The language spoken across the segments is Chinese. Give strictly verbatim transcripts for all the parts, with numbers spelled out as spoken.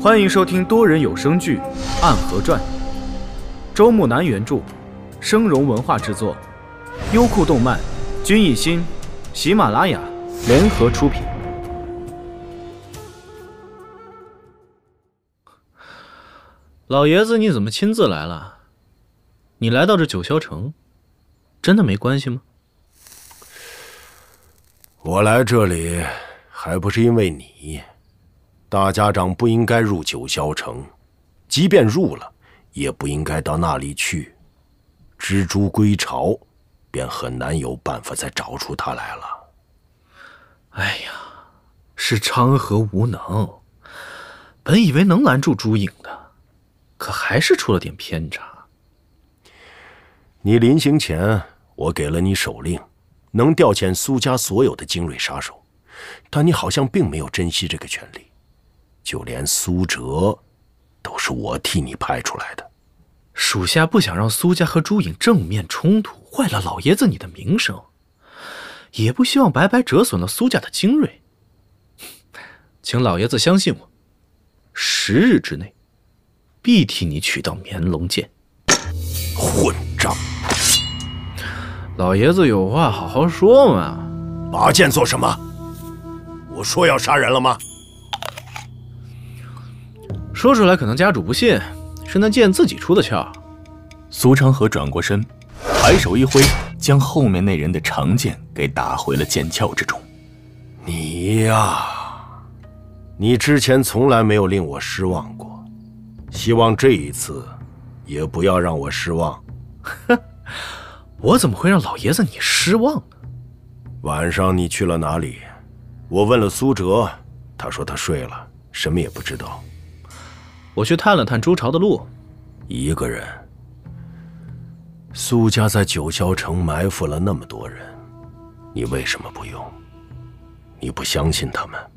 欢迎收听多人有声剧《暗河传》，周木南原著，生荣文化制作，优酷动漫、君艺心、喜马拉雅联合出品。老爷子，你怎么亲自来了？你来到这九霄城，真的没关系吗？ 我来这里还不是因为你。大家长不应该入九霄城，即便入了，也不应该到那里去。蜘蛛归巢，便很难有办法再找出他来了。 哎呀，是昌河无能，本以为能拦住朱颖的，可还是出了点偏差。 你临行前，我给了你手令，能调遣苏家所有的精锐杀手，但你好像并没有珍惜这个权利。就连苏哲都是我替你派出来的。 属下不想让苏家和朱颖正面冲突，坏了老爷子你的名声，也不希望白白折损了苏家的精锐。请老爷子相信我，十日之内必替你取到绵龙剑。 混账！ 老爷子有话好好说嘛。 拔剑做什么？我说要杀人了吗？ 说出来可能家主不信，是那剑自己出的鞘。 苏昌河转过身，抬手一挥，将后面那人的长剑给打回了剑鞘之中。 你呀，你之前从来没有令我失望过，希望这一次也不要让我失望。 我怎么会让老爷子你失望呢？ 晚上你去了哪里？我问了苏哲，他说他睡了，什么也不知道。 我去探了探朱巢的路。 一个人。苏家在九霄城埋伏了那么多人，你为什么不用？你不相信他们？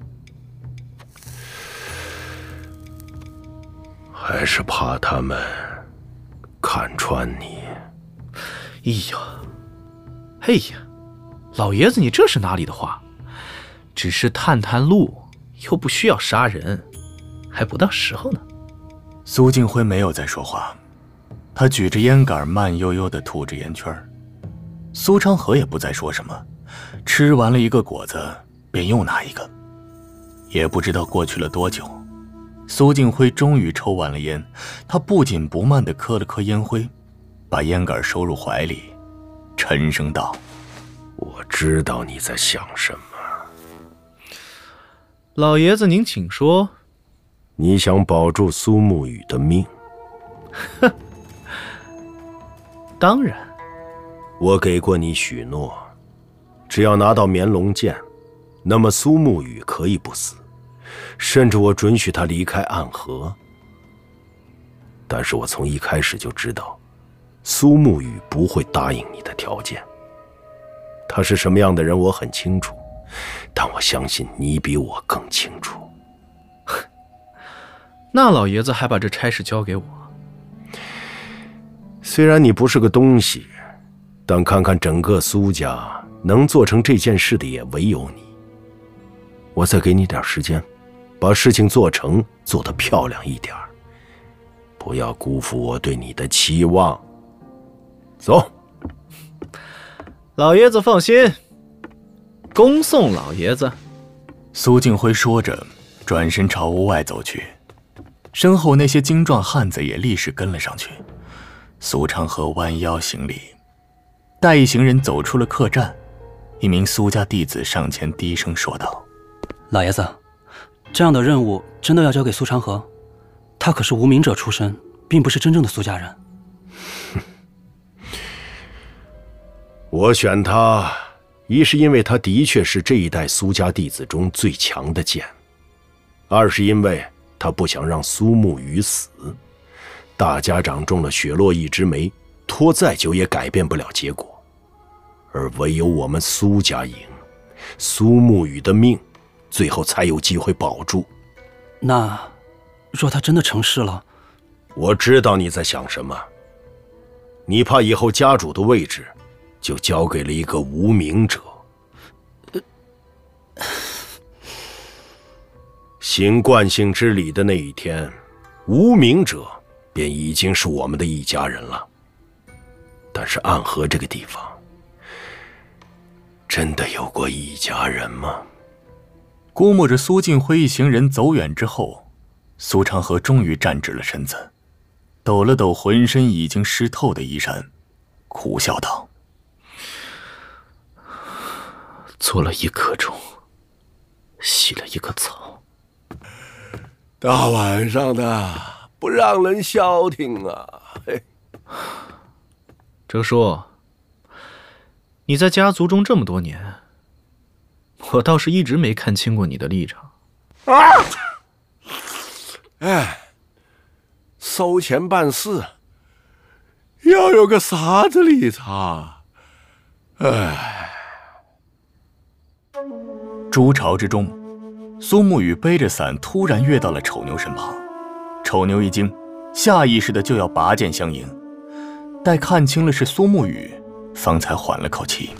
还是怕他们看穿你？ 哎呀，嘿呀，老爷子你这是哪里的话？只是探探路，又不需要杀人，还不到时候呢。 苏静辉没有再说话，他举着烟杆慢悠悠地吐着烟圈。苏昌河也不再说什么，吃完了一个果子便又拿一个。也不知道过去了多久，苏静辉终于抽完了烟，他不紧不慢地磕了磕烟灰，把烟杆收入怀里，沉声道： 我知道你在想什么。 老爷子您请说。 你想保住苏沐雨的命？ 哼，当然。 我给过你许诺，只要拿到绵龙剑，那么苏沐雨可以不死，甚至我准许他离开暗河。但是我从一开始就知道，苏沐雨不会答应你的条件。他是什么样的人我很清楚，但我相信你比我更清楚。 那老爷子还把这差事交给我？ 虽然你不是个东西，但看看整个苏家，能做成这件事的也唯有你。我再给你点时间，把事情做成，做得漂亮一点，不要辜负我对你的期望。走。 老爷子放心，恭送老爷子。 苏静辉说着，转身朝屋外走去。身后那些精壮汉子也立时跟了上去。苏昌河弯腰行礼，待一行人走出了客栈，一名苏家弟子上前低声说道： 老爷子，这样的任务真的要交给苏昌河？他可是无名者出身，并不是真正的苏家人。 我选他，一是因为他的确是这一代苏家弟子中最强的剑，二是因为他不想让苏沐雨死。大家长中了雪落一枝梅，拖再久也改变不了结果。而唯有我们苏家赢，苏沐雨的命最后才有机会保住。 那若他真的成事了？ 我知道你在想什么。你怕以后家主的位置就交给了一个无名者。 行惯性之礼的那一天，无名者便已经是我们的一家人了。但是暗河这个地方，真的有过一家人吗？ 估摸着苏静辉一行人走远之后，苏长河终于站直了身子，抖了抖浑身已经湿透的衣衫，苦笑道：“ 做了一棵钟，洗了一棵草。 大晚上的，不让人消停啊！”嘿， 哲叔，你在家族中这么多年，我倒是一直没看清过你的立场。 啊！哎，收钱办事要有个啥子立场？哎。 猪巢之中，苏沐雨背着伞突然跃到了丑牛身旁，丑牛一惊，下意识的就要拔剑相迎，待看清了是苏沐雨，方才缓了口气。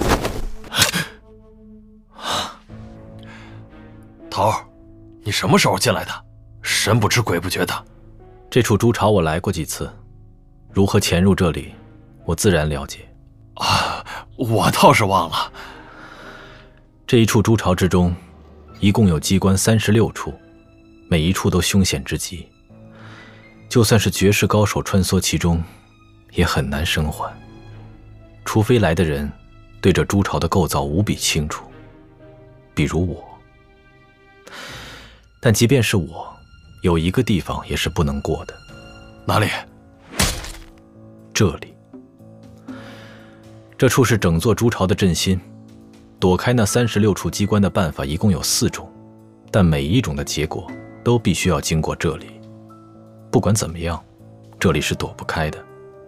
头儿，你什么时候进来的？神不知鬼不觉的。 这处猪巢我来过几次，如何潜入这里，我自然了解。 啊，我倒是忘了。 这一处猪巢之中，一共有机关三十六处，每一处都凶险之极。就算是绝世高手穿梭其中，也很难生还。除非来的人对这猪巢的构造无比清楚，比如我。但即便是我，有一个地方也是不能过的。 哪里？ 这里。这处是整座猪巢的阵心。躲开那三十六处机关的办法一共有四种，但每一种的结果都必须要经过这里。不管怎么样，这里是躲不开的。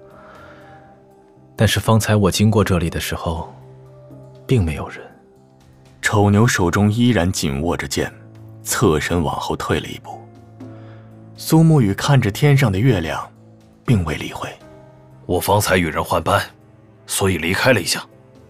但是方才我经过这里的时候，并没有人。 丑牛手中依然紧握着剑，侧身往后退了一步。苏沐雨看着天上的月亮，并未理会。 我方才与人换班，所以离开了一下。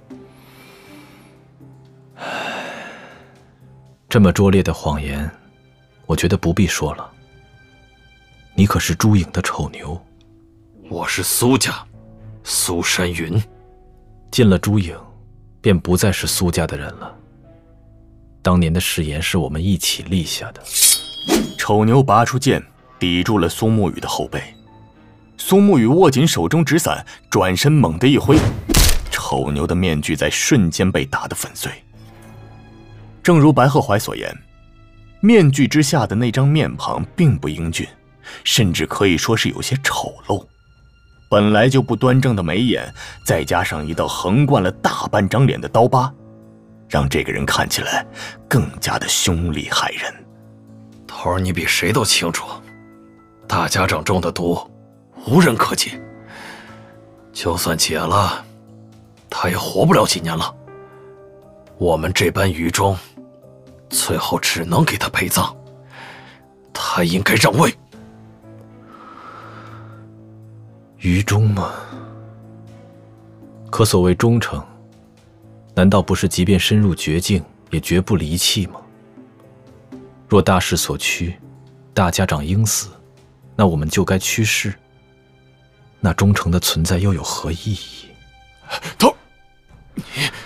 这么拙劣的谎言，我觉得不必说了。你可是朱颖的丑牛。 我是苏家，苏山云。 进了朱颖，便不再是苏家的人了。当年的誓言是我们一起立下的。 丑牛拔出剑，抵住了苏沐雨的后背。苏沐雨握紧手中纸伞，转身猛地一挥，丑牛的面具在瞬间被打得粉碎。正如白鹤怀所言，面具之下的那张面庞并不英俊，甚至可以说是有些丑陋。本来就不端正的眉眼，再加上一道横贯了大半张脸的刀疤，让这个人看起来更加的凶厉骇人。 头儿，你比谁都清楚，大家长中的毒，无人可解。就算解了，他也活不了几年了。我们这般愚忠，最后只能给他陪葬。他应该让位。 愚忠吗？可所谓忠诚，难道不是即便深入绝境，也绝不离弃吗？若大势所趋，大家长应死，那我们就该去世。那忠诚的存在又有何意义？ 头，你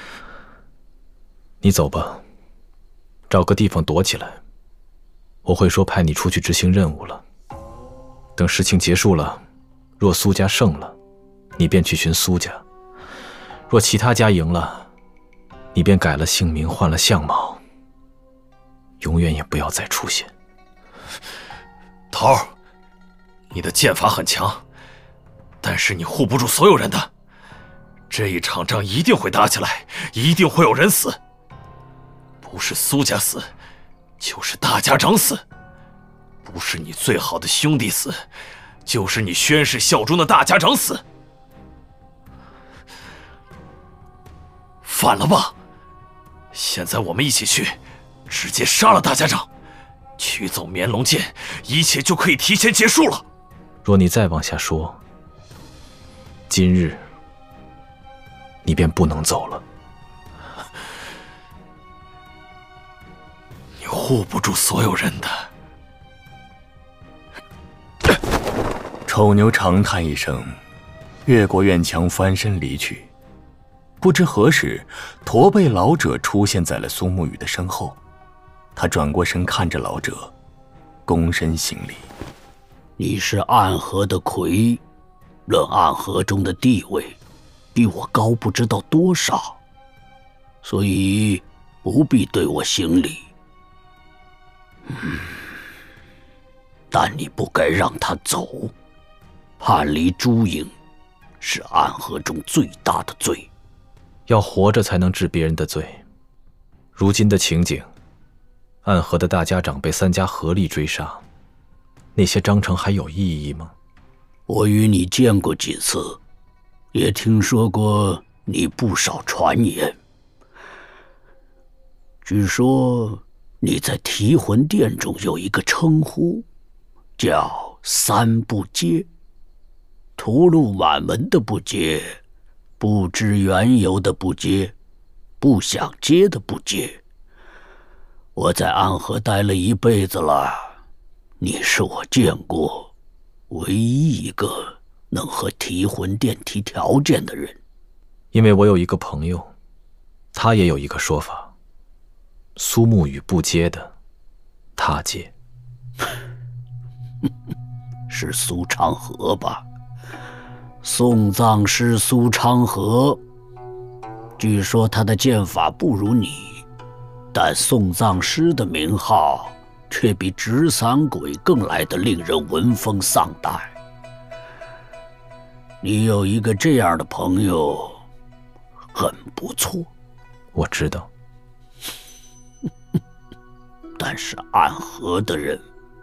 你走吧，找个地方躲起来。我会说派你出去执行任务了。等事情结束了，若苏家胜了，你便去寻苏家；若其他家赢了，你便改了姓名，换了相貌，永远也不要再出现。 头儿，你的剑法很强，但是你护不住所有人的。这一场仗一定会打起来，一定会有人死。不是苏家死，就是大家长死；不是你最好的兄弟死，就是你宣誓效忠的大家长死。反了吧？现在我们一起去，直接杀了大家长，取走绵龙剑，一切就可以提前结束了。 若你再往下说，今日你便不能走了。 你护不住所有人的。 丑牛长叹一声，越过院墙翻身离去。不知何时，驼背老者出现在了苏沐雨的身后。他转过身看着老者，躬身行礼：“ 你是暗河的魁，论暗河中的地位，比我高不知道多少，所以不必对我行礼。嗯，但你不该让他走。叛离朱影，是暗河中最大的罪。 要活着才能治别人的罪。如今的情景，暗河的大家长被三家合力追杀，那些章程还有意义吗？ 我与你见过几次，也听说过你不少传言。据说你在提魂殿中有一个称呼，叫三不接。屠戮满门的不接，不知缘由的不接，不想接的不接。我在暗河待了一辈子了，你是我见过唯一一个能和提魂殿提条件的人。 因为我有一个朋友，他也有一个说法：苏沐雨不接的，他接。 是苏长河吧？送葬师苏昌河，据说他的剑法不如你，但送葬师的名号却比执散鬼更来得令人闻风丧胆。你有一个这样的朋友，很不错。 我知道， 但是暗河的人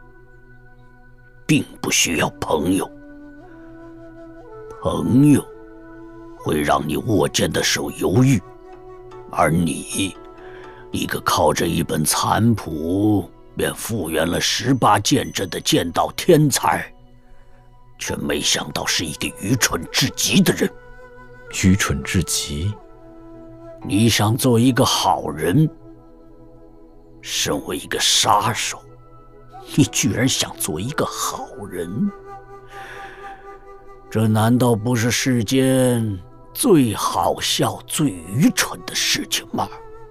并不需要朋友。朋友会让你握剑的手犹豫，而你，一个靠着一本残谱便复原了十八剑阵的剑道天才，却没想到是一个愚蠢至极的人。 愚蠢至极？ 你想做一个好人，身为一个杀手，你居然想做一个好人？这难道不是世间最好笑、最愚蠢的事情吗？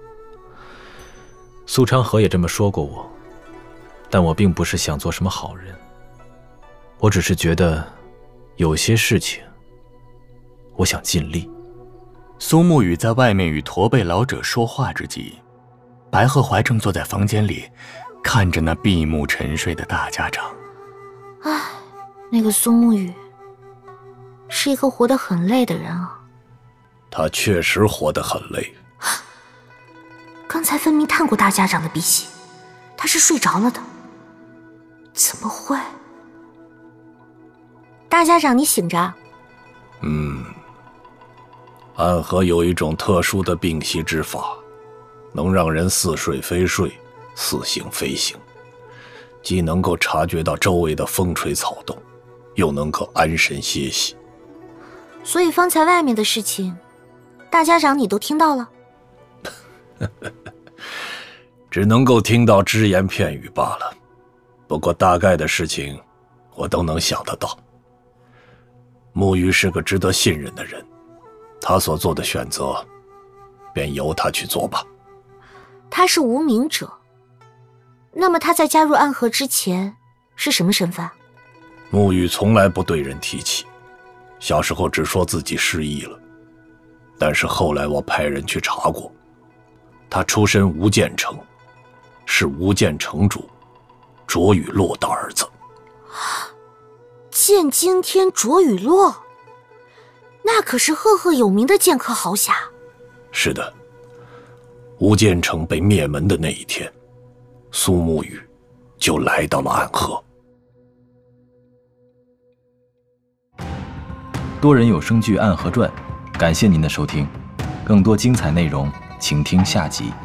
苏昌河也这么说过我，但我并不是想做什么好人，我只是觉得有些事情我想尽力。 苏沐雨在外面与驼背老者说话之际，白鹤怀正坐在房间里，看着那闭目沉睡的大家长。 唉，那个苏沐雨是一个活得很累的人啊。 他确实活得很累。 刚才分明探过大家长的鼻息，他是睡着了的。怎么会？大家长，你醒着。 嗯，暗河有一种特殊的病息之法，能让人似睡非睡，似醒非醒，既能够察觉到周围的风吹草动，又能够安神歇息。 所以方才外面的事情，大家长你都听到了？ 只能够听到只言片语罢了，不过大概的事情我都能想得到。沐雨是个值得信任的人，他所做的选择便由他去做吧。 他是无名者，那么他在加入暗河之前是什么身份？ 沐雨从来不对人提起，小时候只说自己失忆了，但是后来我派人去查过，他出身无间城，是无间城主卓雨洛的儿子。 剑惊天卓雨洛，那可是赫赫有名的剑客豪侠。 是的，无间城被灭门的那一天，苏沐雨就来到了暗河。 多人有声剧《暗河传》，感谢您的收听，更多精彩内容，请听下集。